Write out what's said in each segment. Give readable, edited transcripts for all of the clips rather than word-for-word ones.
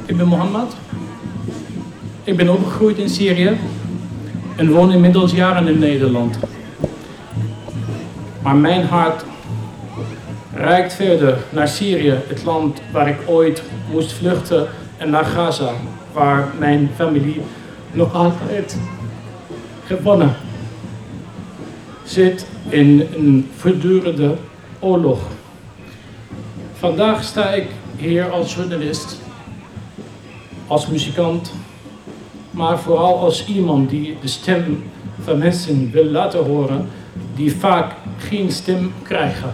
Ik ben Mohammed. Ik ben opgegroeid in Syrië en woon inmiddels jaren in Nederland. Maar mijn hart reikt verder naar Syrië, het land waar ik ooit moest vluchten, en naar Gaza, waar mijn familie nog altijd gewonnen zit in een voortdurende oorlog. Vandaag sta ik hier als journalist, als muzikant, maar vooral als iemand die de stem van mensen wil laten horen die vaak geen stem krijgen.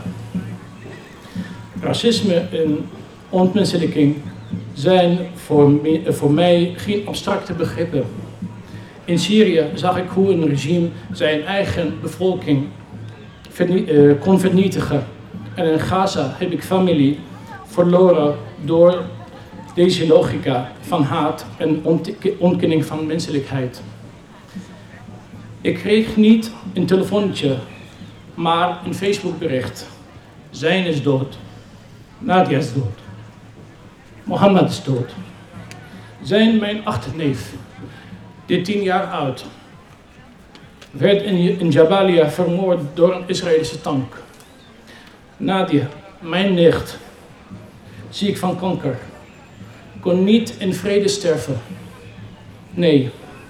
Racisme en ontmenselijking zijn voor mij geen abstracte begrippen. In Syrië zag ik hoe een regime zijn eigen bevolking kon vernietigen. En in Gaza heb ik familie verloren door deze logica van haat en ontkenning van menselijkheid. Ik kreeg niet een telefoontje, maar een Facebookbericht. Zijn is dood. Nadia is dood. Mohammed is dood. Zijn, mijn achterneef, die 10 jaar oud, werd in Jabalia vermoord door een Israëlische tank. Nadia, mijn nicht, ziek van kanker, kon niet in vrede sterven. Nee.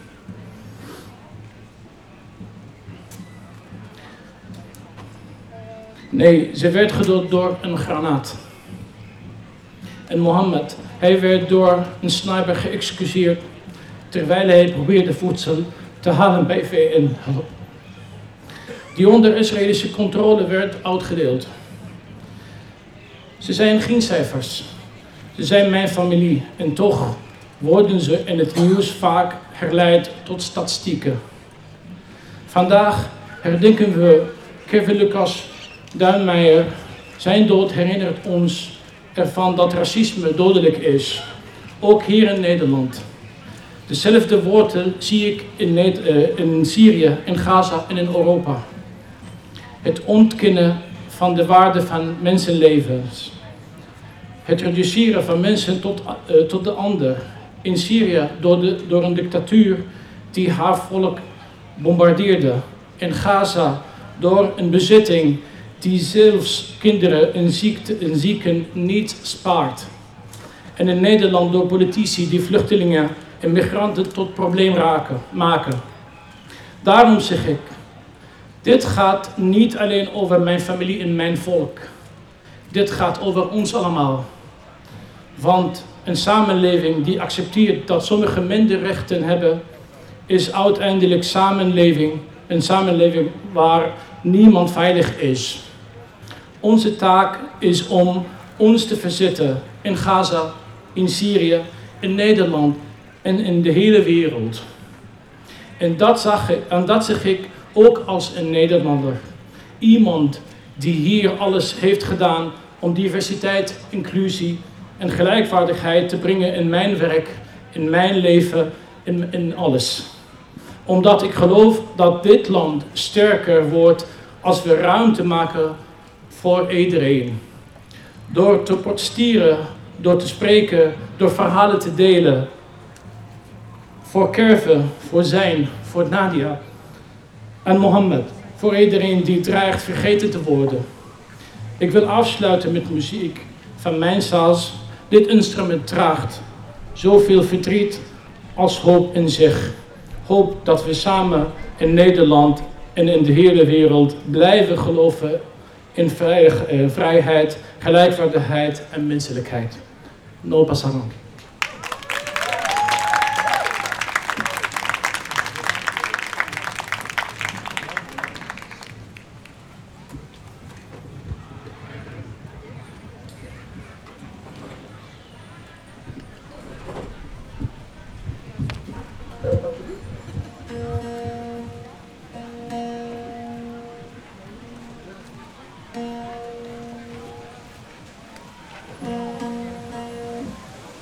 Nee, ze werd gedood door een granaat. En Mohammed, hij werd door een sniper geëxecuteerd terwijl hij probeerde voedsel te halen bij VN. Die onder Israëlische controle werd uitgedeeld. Ze zijn geen cijfers. Ze zijn mijn familie en toch worden ze in het nieuws vaak herleid tot statistieken. Vandaag herdenken we Kevin Lucas Duinmeijer. Zijn dood herinnert ons ervan dat racisme dodelijk is, ook hier in Nederland. Dezelfde wortel zie ik in Syrië, in Gaza en in Europa. Het ontkennen van de waarde van mensenlevens. Het reduceren van mensen tot de ander. In Syrië door een dictatuur die haar volk bombardeerde. In Gaza door een bezitting die zelfs kinderen en zieken niet spaart. En in Nederland door politici die vluchtelingen en migranten tot probleem maken. Daarom zeg ik, dit gaat niet alleen over mijn familie en mijn volk. Dit gaat over ons allemaal. Want een samenleving die accepteert dat sommigen minder rechten hebben, is uiteindelijk een samenleving waar niemand veilig is. Onze taak is om ons te verzetten in Gaza, in Syrië, in Nederland en in de hele wereld. En dat zeg ik ook als een Nederlander. Iemand die hier alles heeft gedaan om diversiteit, inclusie en gelijkwaardigheid te brengen in mijn werk, in mijn leven, in alles. Omdat ik geloof dat dit land sterker wordt als we ruimte maken voor iedereen. Door te protesteren, door te spreken, door verhalen te delen. Voor Kevin, voor Zijn, voor Nadia en Mohammed. Voor iedereen die dreigt vergeten te worden. Ik wil afsluiten met muziek van mijn saus. Dit instrument draagt zoveel verdriet als hoop in zich. Hoop dat we samen in Nederland en in de hele wereld blijven geloven in vrijheid, gelijkwaardigheid en menselijkheid. No pasaron.